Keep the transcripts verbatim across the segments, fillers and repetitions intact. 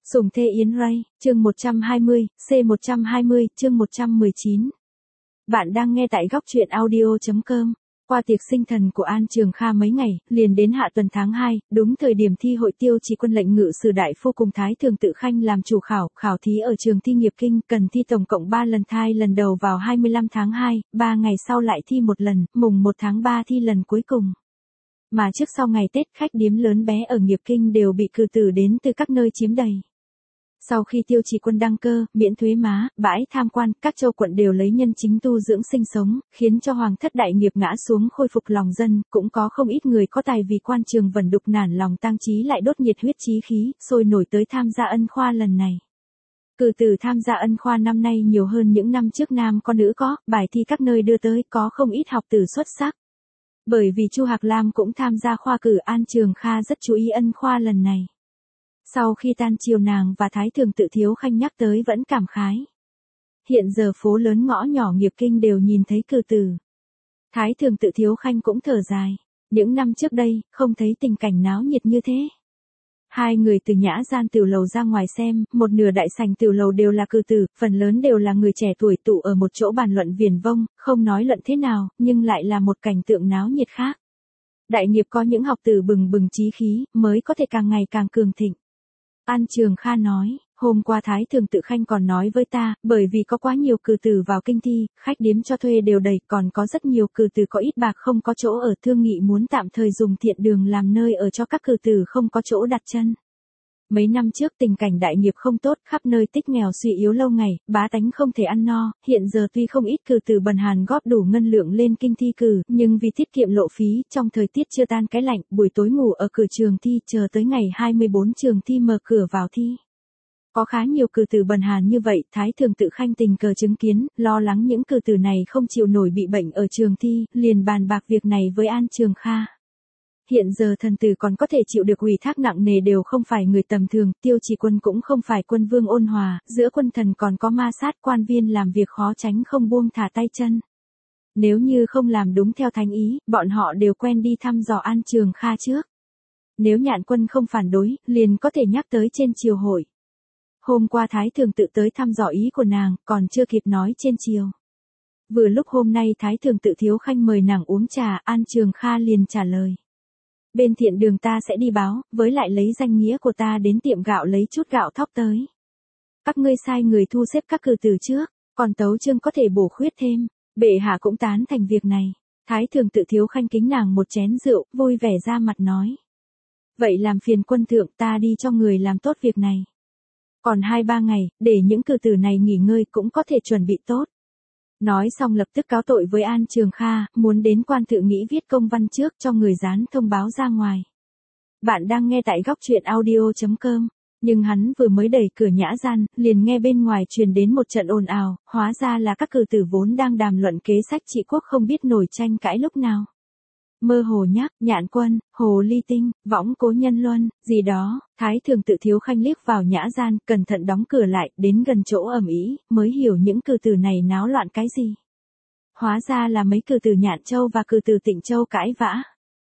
Sùng Thê Yến Ray, chương một trăm hai mươi, C một trăm hai mươi, chương một trăm mười chín. Bạn đang nghe tại góc truyện audio chấm com. Qua tiệc sinh thần của An Trường Kha mấy ngày, liền đến hạ tuần tháng hai, đúng thời điểm thi hội Tiêu Chỉ Quân lệnh ngự sử đại phu cùng Thái Thường Tự Khanh làm chủ khảo, khảo thí ở trường thi nghiệp kinh, cần thi tổng cộng ba lần, thai lần đầu vào hai mươi lăm tháng hai, ba ngày sau lại thi một lần, mùng một tháng ba thi lần cuối cùng. Mà trước sau ngày Tết, khách điếm lớn bé ở nghiệp kinh đều bị cử tử đến từ các nơi chiếm đầy. Sau khi Tiêu Chỉ Quân đăng cơ, miễn thuế má, bãi tham quan, các châu quận đều lấy nhân chính tu dưỡng sinh sống, khiến cho hoàng thất đại nghiệp ngã xuống, khôi phục lòng dân, cũng có không ít người có tài vì quan trường vẩn đục nản lòng tang chí lại đốt nhiệt huyết chí khí, sôi nổi tới tham gia ân khoa lần này. Cử tử tham gia ân khoa năm nay nhiều hơn những năm trước, nam có nữ có, bài thi các nơi đưa tới, có không ít học tử xuất sắc. Bởi vì Chu Hạc Lam cũng tham gia khoa cử, An Trường Kha rất chú ý ân khoa lần này. Sau khi tan chiều, nàng và Thái Thường Tự Thiếu Khanh nhắc tới vẫn cảm khái. Hiện giờ phố lớn ngõ nhỏ nghiệp kinh đều nhìn thấy cử tử. Thái Thường Tự Thiếu Khanh cũng thở dài. Những năm trước đây, không thấy tình cảnh náo nhiệt như thế. Hai người từ nhã gian tiểu lầu ra ngoài xem, một nửa đại sảnh tiểu lầu đều là cử tử, phần lớn đều là người trẻ tuổi tụ ở một chỗ bàn luận viển vông, không nói luận thế nào, nhưng lại là một cảnh tượng náo nhiệt khác. Đại nghiệp có những học tử bừng bừng chí khí, mới có thể càng ngày càng cường thịnh. An Trường Kha nói, hôm qua Thái Thường Tự Khanh còn nói với ta, bởi vì có quá nhiều cử tử vào kinh thi, khách điếm cho thuê đều đầy, còn có rất nhiều cử tử có ít bạc không có chỗ ở, thương nghị muốn tạm thời dùng thiện đường làm nơi ở cho các cử tử không có chỗ đặt chân. Mấy năm trước tình cảnh đại nghiệp không tốt, khắp nơi tích nghèo suy yếu lâu ngày, bá tánh không thể ăn no, hiện giờ tuy không ít cử tử bần hàn góp đủ ngân lượng lên kinh thi cử, nhưng vì tiết kiệm lộ phí, trong thời tiết chưa tan cái lạnh, buổi tối ngủ ở cửa trường thi, chờ tới ngày hai mươi bốn trường thi mở cửa vào thi. Có khá nhiều cử tử bần hàn như vậy, Thái Thường Tự Khanh tình cờ chứng kiến, lo lắng những cử tử này không chịu nổi bị bệnh ở trường thi, liền bàn bạc việc này với An Trường Kha. Hiện giờ thần tử còn có thể chịu được ủy thác nặng nề đều không phải người tầm thường, Tiêu Chỉ Quân cũng không phải quân vương ôn hòa, giữa quân thần còn có ma sát, quan viên làm việc khó tránh không buông thả tay chân. Nếu như không làm đúng theo thánh ý, bọn họ đều quen đi thăm dò An Trường Kha trước. Nếu Nhạn Quân không phản đối, liền có thể nhắc tới trên triều hội. Hôm qua Thái Thường Tự tới thăm dò ý của nàng, còn chưa kịp nói trên triều. Vừa lúc hôm nay Thái Thường Tự Thiếu Khanh mời nàng uống trà, An Trường Kha liền trả lời. Bên thiện đường ta sẽ đi báo, với lại lấy danh nghĩa của ta đến tiệm gạo lấy chút gạo thóc tới. Các ngươi sai người thu xếp các cử tử trước, còn tấu chương có thể bổ khuyết thêm. Bệ hạ cũng tán thành việc này. Thái Thường Tự Thiếu Khanh kính nàng một chén rượu, vui vẻ ra mặt nói. Vậy làm phiền quân thượng, ta đi cho người làm tốt việc này. Còn hai ba ngày, để những cử tử này nghỉ ngơi cũng có thể chuẩn bị tốt. Nói xong lập tức cáo tội với An Trường Kha, muốn đến quan thự nghĩ viết công văn trước cho người dán thông báo ra ngoài. Bạn đang nghe tại góc truyện audio chấm com, nhưng hắn vừa mới đẩy cửa nhã gian, liền nghe bên ngoài truyền đến một trận ồn ào, hóa ra là các cử tử vốn đang đàm luận kế sách trị quốc không biết nổi tranh cãi lúc nào. Mơ hồ nhắc, Nhạn Quân, Hồ Ly Tinh, võng Cố Nhân Luân, gì đó, Thái Thường Tự Thiếu Khanh liếc vào nhã gian, cẩn thận đóng cửa lại, đến gần chỗ ầm ĩ, mới hiểu những cử tử này náo loạn cái gì. Hóa ra là mấy cử tử Nhạn Châu và cử tử Tịnh Châu cãi vã.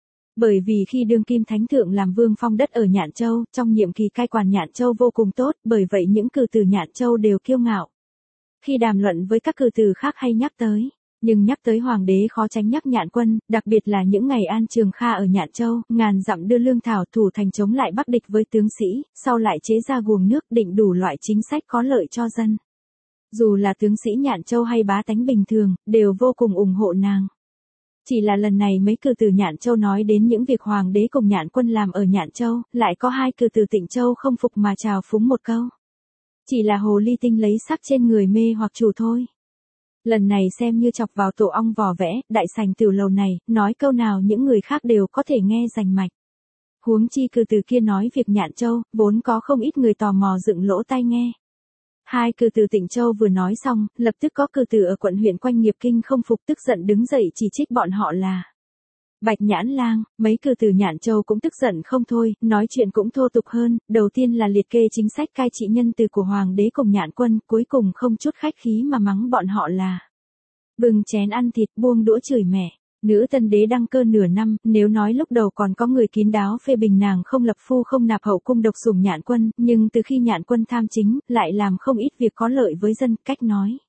Bởi vì khi đương kim thánh thượng làm vương phong đất ở Nhạn Châu, trong nhiệm kỳ cai quản Nhạn Châu vô cùng tốt, bởi vậy những cử tử Nhạn Châu đều kiêu ngạo. Khi đàm luận với các cử tử khác hay nhắc tới, nhưng nhắc tới hoàng đế khó tránh nhắc Nhạn Quân, đặc biệt là những ngày An Trường Kha ở Nhạn Châu, ngàn dặm đưa lương thảo thủ thành chống lại Bắc địch với tướng sĩ, sau lại chế ra guồng nước định đủ loại chính sách có lợi cho dân. Dù là tướng sĩ Nhạn Châu hay bá tánh bình thường, đều vô cùng ủng hộ nàng. Chỉ là lần này mấy cử tử Nhạn Châu nói đến những việc hoàng đế cùng Nhạn Quân làm ở Nhạn Châu, lại có hai cử tử Tịnh Châu không phục mà trào phúng một câu. Chỉ là Hồ Ly Tinh lấy sắc trên người mê hoặc chủ thôi. Lần này xem như chọc vào tổ ong vò vẽ, đại sảnh tiểu lầu này, nói câu nào những người khác đều có thể nghe rành mạch. Huống chi cử tử kia nói việc Nhạn Châu, vốn có không ít người tò mò dựng lỗ tai nghe. Hai cử tử Tịnh Châu vừa nói xong, lập tức có cử tử ở quận huyện quanh nghiệp kinh không phục tức giận đứng dậy chỉ trích bọn họ là Bạch Nhãn Lang. Mấy cử tử Nhạn Châu cũng tức giận không thôi, nói chuyện cũng thô tục hơn, đầu tiên là liệt kê chính sách cai trị nhân từ của hoàng đế cùng Nhạn Quân, cuối cùng không chút khách khí mà mắng bọn họ là bưng chén ăn thịt buông đũa chửi mẹ. Nữ tân đế đăng cơ nửa năm, nếu nói lúc đầu còn có người kín đáo phê bình nàng không lập phu không nạp hậu cung độc sủng Nhạn Quân, nhưng từ khi Nhạn Quân tham chính, lại làm không ít việc có lợi với dân, cách nói.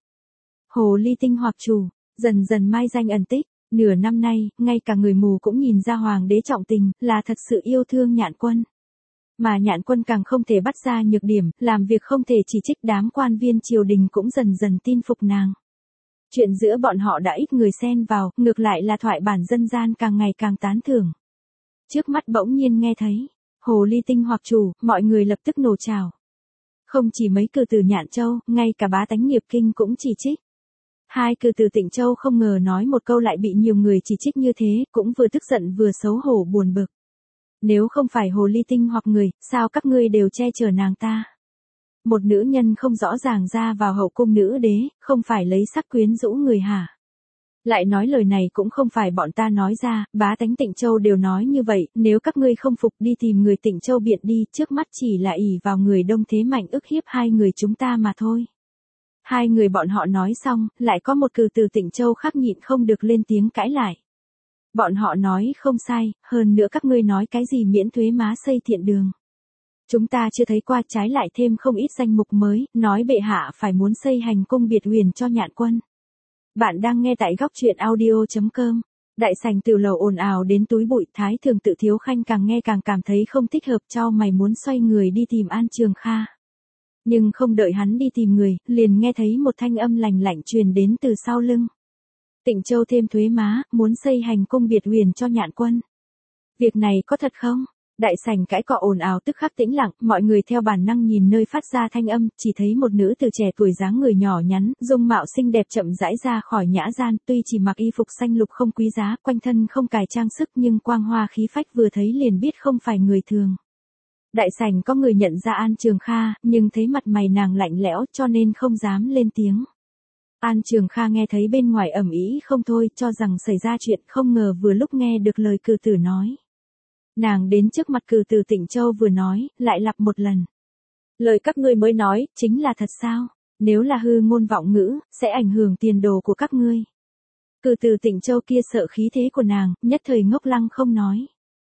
Hồ ly tinh hoặc chủ, dần dần mai danh ẩn tích, nửa năm nay, ngay cả người mù cũng nhìn ra hoàng đế trọng tình, là thật sự yêu thương Nhạn Quân. Mà Nhạn Quân càng không thể bắt ra nhược điểm, làm việc không thể chỉ trích, đám quan viên triều đình cũng dần dần tin phục nàng. Chuyện giữa bọn họ đã ít người xen vào, ngược lại là thoại bản dân gian càng ngày càng tán thưởng. Trước mắt bỗng nhiên nghe thấy, hồ ly tinh hoặc chủ, mọi người lập tức nổ trào. Không chỉ mấy cử tử Nhạn Châu, ngay cả bá tánh nghiệp kinh cũng chỉ trích. Hai cử tử Tịnh Châu không ngờ nói một câu lại bị nhiều người chỉ trích như thế, cũng vừa tức giận vừa xấu hổ buồn bực. Nếu không phải hồ ly tinh hoặc người, sao các ngươi đều che chở nàng ta? Một nữ nhân không rõ ràng ra vào hậu cung nữ đế, không phải lấy sắc quyến rũ người hả? Lại nói lời này cũng không phải bọn ta nói ra, bá tánh Tịnh Châu đều nói như vậy, nếu các ngươi không phục đi tìm người Tịnh Châu biện đi, trước mắt chỉ là ỷ vào người đông thế mạnh ức hiếp hai người chúng ta mà thôi. Hai người bọn họ nói xong, lại có một cử từ Tịnh Châu khác nhịn không được lên tiếng cãi lại. Bọn họ nói không sai, hơn nữa các ngươi nói cái gì miễn thuế má xây thiện đường. Chúng ta chưa thấy qua, trái lại thêm không ít danh mục mới, nói bệ hạ phải muốn xây hành cung biệt huyền cho Nhạn Quân. Bạn đang nghe tại góc truyện audio chấm com. Đại sảnh tiểu lầu ồn ào đến túi bụi, Thái Thường Tự Thiếu Khanh càng nghe càng cảm thấy không thích hợp, chau mày muốn xoay người đi tìm An Trường Kha. Nhưng không đợi hắn đi tìm người, liền nghe thấy một thanh âm lành lạnh truyền đến từ sau lưng. Tịnh Châu thêm thuế má, muốn xây hành cung biệt huyền cho Nhạn Quân. Việc này có thật không? Đại sảnh cãi cọ ồn ào tức khắc tĩnh lặng, mọi người theo bản năng nhìn nơi phát ra thanh âm, chỉ thấy một nữ từ trẻ tuổi dáng người nhỏ nhắn, dung mạo xinh đẹp chậm rãi ra khỏi nhã gian, tuy chỉ mặc y phục xanh lục không quý giá, quanh thân không cài trang sức nhưng quang hoa khí phách vừa thấy liền biết không phải người thường. Đại sảnh có người nhận ra An Trường Kha, nhưng thấy mặt mày nàng lạnh lẽo cho nên không dám lên tiếng. An Trường Kha nghe thấy bên ngoài ầm ĩ không thôi, cho rằng xảy ra chuyện, không ngờ vừa lúc nghe được lời cử tử nói. Nàng đến trước mặt cử tử Tịnh Châu vừa nói, lại lặp một lần. Lời các ngươi mới nói, chính là thật sao? Nếu là hư ngôn vọng ngữ, sẽ ảnh hưởng tiền đồ của các ngươi. Cử tử Tịnh Châu kia sợ khí thế của nàng, nhất thời ngốc lăng không nói.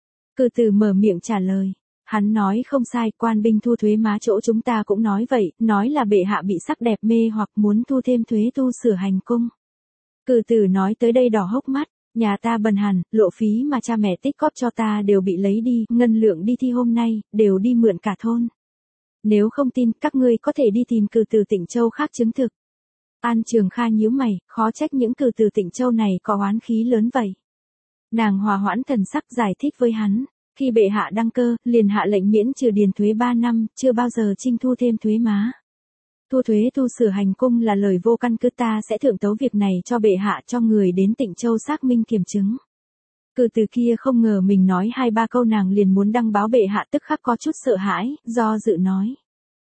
Cử tử mở miệng trả lời. Hắn nói không sai, quan binh thu thuế má chỗ chúng ta cũng nói vậy, nói là bệ hạ bị sắc đẹp mê hoặc muốn thu thêm thuế tu sửa hành cung. Cử tử nói tới đây đỏ hốc mắt, nhà ta bần hàn, lộ phí mà cha mẹ tích cóp cho ta đều bị lấy đi, ngân lượng đi thi hôm nay, đều đi mượn cả thôn. Nếu không tin, các ngươi có thể đi tìm cử tử Tịnh Châu khác chứng thực. An Trường Kha nhíu mày, khó trách những cử tử Tịnh Châu này có oán khí lớn vậy. Nàng hòa hoãn thần sắc giải thích với hắn. Khi bệ hạ đăng cơ, liền hạ lệnh miễn trừ điền thuế ba năm, chưa bao giờ trinh thu thêm thuế má. Thu thuế tu sửa hành cung là lời vô căn cứ, ta sẽ thượng tấu việc này cho bệ hạ, cho người đến Tịnh Châu xác minh kiểm chứng. Cử từ kia không ngờ mình nói hai ba câu nàng liền muốn đăng báo bệ hạ, tức khắc có chút sợ hãi, do dự nói.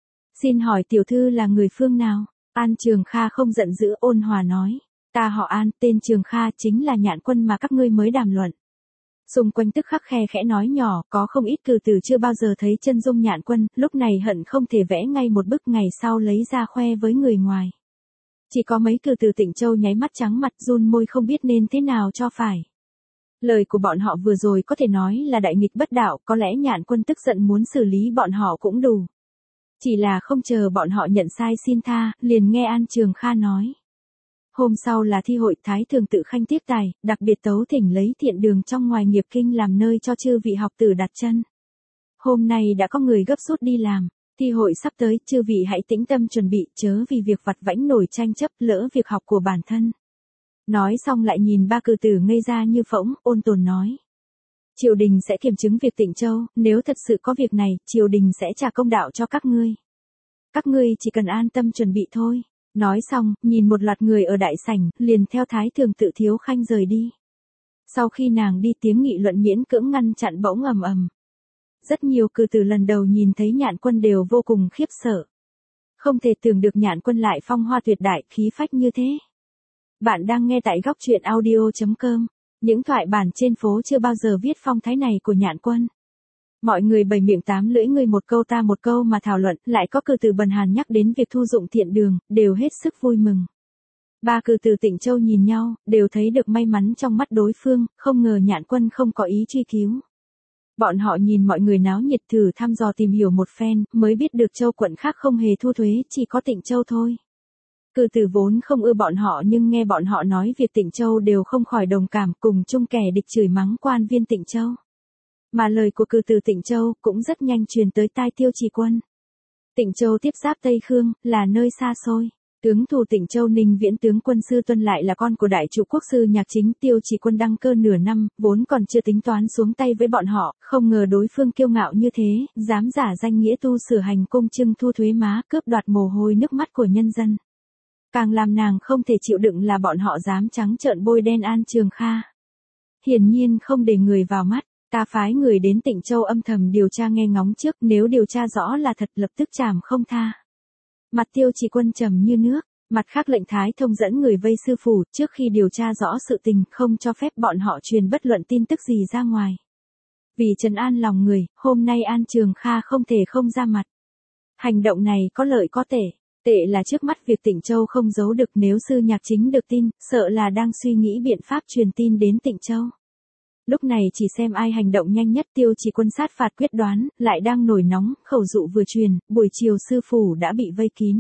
Xin hỏi tiểu thư là người phương nào? An Trường Kha không giận dữ, ôn hòa nói. Ta họ An, tên Trường Kha, chính là Nhạn Quân mà các ngươi mới đàm luận. Xung quanh tức khắc khe khẽ nói nhỏ, có không ít cử tử chưa bao giờ thấy chân dung Nhạn Quân, lúc này hận không thể vẽ ngay một bức, ngày sau lấy ra khoe với người ngoài. Chỉ có mấy cử tử Tịnh Châu nháy mắt trắng mặt, run môi không biết nên thế nào cho phải. Lời của bọn họ vừa rồi có thể nói là đại nghịch bất đạo, có lẽ Nhạn Quân tức giận muốn xử lý bọn họ cũng đủ. Chỉ là không chờ bọn họ nhận sai xin tha, liền nghe An Trường Kha nói. Hôm sau là thi hội, Thái Thường Tự Khanh tiếp tài, đặc biệt tấu thỉnh lấy thiện đường trong ngoài nghiệp kinh làm nơi cho chư vị học tử đặt chân. Hôm nay đã có người gấp rút đi làm, thi hội sắp tới, chư vị hãy tĩnh tâm chuẩn bị, chớ vì việc vặt vãnh nổi tranh chấp, lỡ việc học của bản thân. Nói xong lại nhìn ba cử tử ngây ra như phỗng, ôn tồn nói. Triều đình sẽ kiểm chứng việc Tịnh Châu, nếu thật sự có việc này, triều đình sẽ trả công đạo cho các ngươi. Các ngươi chỉ cần an tâm chuẩn bị thôi. Nói xong, nhìn một loạt người ở đại sảnh, liền theo Thái Thường Tự Thiếu Khanh rời đi. Sau khi nàng đi, tiếng nghị luận miễn cưỡng ngăn chặn bỗng ầm ầm. Rất nhiều cử tử lần đầu nhìn thấy Nhạn Quân đều vô cùng khiếp sợ. Không thể tưởng được Nhạn Quân lại phong hoa tuyệt đại, khí phách như thế. Bạn đang nghe tại góc truyện audio chấm com. Những thoại bản trên phố chưa bao giờ viết phong thái này của Nhạn Quân. Mọi người bảy miệng tám lưỡi, người một câu ta một câu mà thảo luận, lại có cử tử bần hàn nhắc đến việc thu dụng thiện đường, đều hết sức vui mừng. Ba cử từ Tịnh Châu nhìn nhau, đều thấy được may mắn trong mắt đối phương, không ngờ Nhạn Quân không có ý truy cứu. Bọn họ nhìn mọi người náo nhiệt thử thăm dò tìm hiểu một phen, mới biết được châu quận khác không hề thu thuế, chỉ có Tịnh Châu thôi. Cử tử vốn không ưa bọn họ nhưng nghe bọn họ nói việc Tịnh Châu đều không khỏi đồng cảm, cùng chung kẻ địch chửi mắng quan viên Tịnh Châu. Mà lời của cử tử Tịnh Châu cũng rất nhanh truyền tới tai Tiêu Chỉ Quân. Tịnh Châu tiếp giáp Tây Khương, là nơi xa xôi. Tướng thủ Tịnh Châu Ninh Viễn tướng quân Sư Tuân lại là con của đại trụ quốc sư Nhạc Chính. Tiêu Chỉ Quân đăng cơ nửa năm, vốn còn chưa tính toán xuống tay với bọn họ, không ngờ đối phương kiêu ngạo như thế, dám giả danh nghĩa tu sửa hành cung trưng thu thuế má, cướp đoạt mồ hôi nước mắt của nhân dân. Càng làm nàng không thể chịu đựng là bọn họ dám trắng trợn bôi đen An Trường Kha. Hiển nhiên không để người vào mắt, ta phái người đến Tịnh Châu âm thầm điều tra nghe ngóng trước, nếu điều tra rõ là thật lập tức trảm không tha. Mặt Tiêu Chỉ Quân trầm như nước, mặt khác lệnh Thái Thông dẫn người vây sư phủ, trước khi điều tra rõ sự tình, không cho phép bọn họ truyền bất luận tin tức gì ra ngoài. Vì trấn an lòng người, hôm nay An Trường Kha không thể không ra mặt. Hành động này có lợi có tệ, tệ là trước mắt việc Tịnh Châu không giấu được, nếu sư Nhạc Chính được tin, sợ là đang suy nghĩ biện pháp truyền tin đến Tịnh Châu. Lúc này chỉ xem ai hành động nhanh nhất. Tiêu Chỉ Quân sát phạt quyết đoán, lại đang nổi nóng, khẩu dụ vừa truyền, buổi chiều sư phủ đã bị vây kín.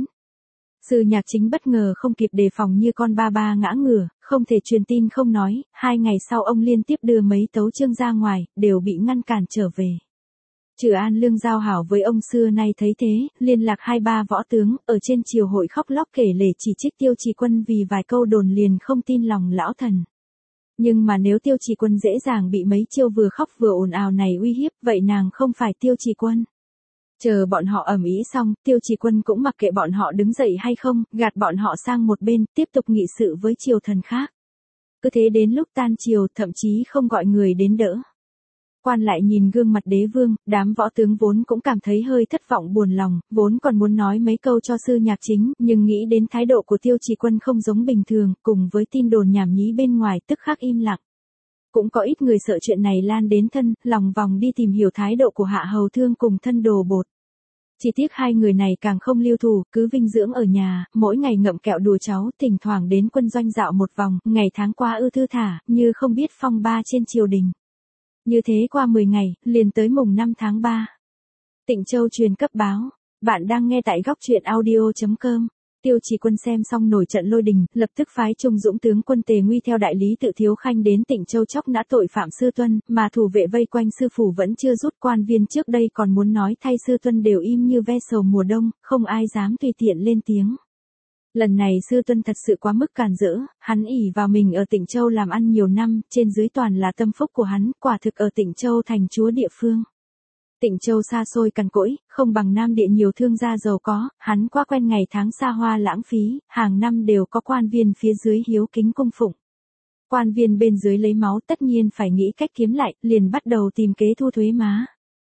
Sư Nhạc Chính bất ngờ không kịp đề phòng như con ba ba ngã ngửa, không thể truyền tin không nói, hai ngày sau ông liên tiếp đưa mấy tấu chương ra ngoài, đều bị ngăn cản trở về. Trừ An Lương giao hảo với ông xưa nay thấy thế, liên lạc hai ba võ tướng, ở trên triều hội khóc lóc kể lể chỉ trích Tiêu Chỉ Quân vì vài câu đồn liền không tin lòng lão thần. Nhưng mà nếu Tiêu Chỉ Quân dễ dàng bị mấy chiêu vừa khóc vừa ồn ào này uy hiếp, vậy nàng không phải Tiêu Chỉ Quân. Chờ bọn họ ầm ĩ xong, Tiêu Chỉ Quân cũng mặc kệ bọn họ đứng dậy hay không, gạt bọn họ sang một bên, tiếp tục nghị sự với triều thần khác. Cứ thế đến lúc tan triều, thậm chí không gọi người đến đỡ. Quan lại nhìn gương mặt đế vương, đám võ tướng vốn cũng cảm thấy hơi thất vọng buồn lòng, vốn còn muốn nói mấy câu cho sư Nhạc Chính, nhưng nghĩ đến thái độ của Tiêu Chỉ Quân không giống bình thường, cùng với tin đồn nhảm nhí bên ngoài tức khắc im lặng. Cũng có ít người sợ chuyện này lan đến thân, lòng vòng đi tìm hiểu thái độ của Hạ Hầu Thương cùng thân Đồ Bột. Chỉ tiếc hai người này càng không lưu thủ, cứ vinh dưỡng ở nhà, mỗi ngày ngậm kẹo đùa cháu, thỉnh thoảng đến quân doanh dạo một vòng, ngày tháng qua ư thư thả, như không biết phong ba trên triều đình. Như thế qua mười ngày, liền tới mùng năm tháng ba. Tịnh Châu truyền cấp báo, bạn đang nghe tại góc truyện audio chấm com. Tiêu Chỉ Quân xem xong nổi trận lôi đình, lập tức phái Trung Dũng tướng quân Tề Nguy theo đại lý Tự Thiếu Khanh đến Tịnh Châu chóc nã tội phạm Sư Tuân, mà thủ vệ vây quanh sư phủ vẫn chưa rút. Quan viên trước đây còn muốn nói thay Sư Tuân đều im như ve sầu mùa đông, không ai dám tùy tiện lên tiếng. Lần này Sư Tuân thật sự quá mức càn rỡ, hắn ỷ vào mình ở Tịnh Châu làm ăn nhiều năm, trên dưới toàn là tâm phúc của hắn, quả thực ở Tịnh Châu thành chúa địa phương. Tịnh Châu xa xôi cằn cỗi, không bằng Nam Địa nhiều thương gia giàu có, hắn quá quen ngày tháng xa hoa lãng phí, hàng năm đều có quan viên phía dưới hiếu kính cung phụng. Quan viên bên dưới lấy máu tất nhiên phải nghĩ cách kiếm lại, liền bắt đầu tìm kế thu thuế má.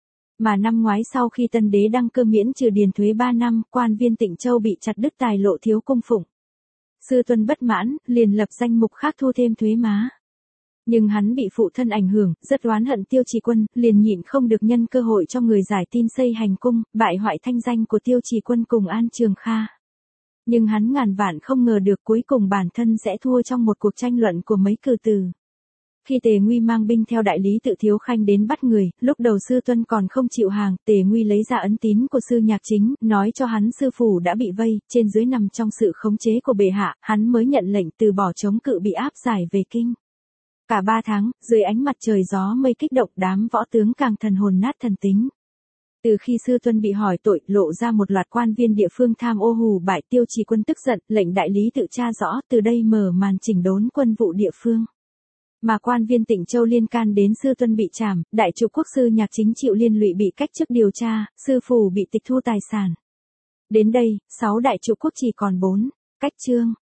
Mà năm ngoái sau khi tân đế đăng cơ miễn trừ điền thuế ba năm, quan viên Tịnh Châu bị chặt đứt tài lộ thiếu cung phụng. Sư Tuân bất mãn, liền lập danh mục khác thu thêm thuế má. Nhưng hắn bị phụ thân ảnh hưởng, rất oán hận Tiêu Chỉ Quân, liền nhịn không được nhân cơ hội cho người giải tin xây hành cung, bại hoại thanh danh của Tiêu Chỉ Quân cùng An Trường Kha. Nhưng hắn ngàn vạn không ngờ được cuối cùng bản thân sẽ thua trong một cuộc tranh luận của mấy cử tử. Khi Tề Nguy mang binh theo đại lý Tự Thiếu Khanh đến bắt người, lúc đầu Sư Tuân còn không chịu hàng, Tề Nguy lấy ra ấn tín của sư Nhạc Chính, nói cho hắn sư phủ đã bị vây, trên dưới nằm trong sự khống chế của bệ hạ, hắn mới nhận lệnh từ bỏ chống cự bị áp giải về kinh. Cả ba tháng, dưới ánh mặt trời gió mây kích động, đám võ tướng càng thần hồn nát thần tính. Từ khi Sư Tuân bị hỏi tội, lộ ra một loạt quan viên địa phương tham ô hù bại, Tiêu Chỉ Quân tức giận, lệnh đại lý tự tra rõ, từ đây mở màn chỉnh đốn quân vụ địa phương. Mà quan viên Tịnh Châu liên can đến Sư Tuân bị trảm, đại trụ quốc sư Nhạc Chính chịu liên lụy bị cách chức điều tra, sư phủ bị tịch thu tài sản. Đến đây, sáu đại trụ quốc chỉ còn bốn cách chương.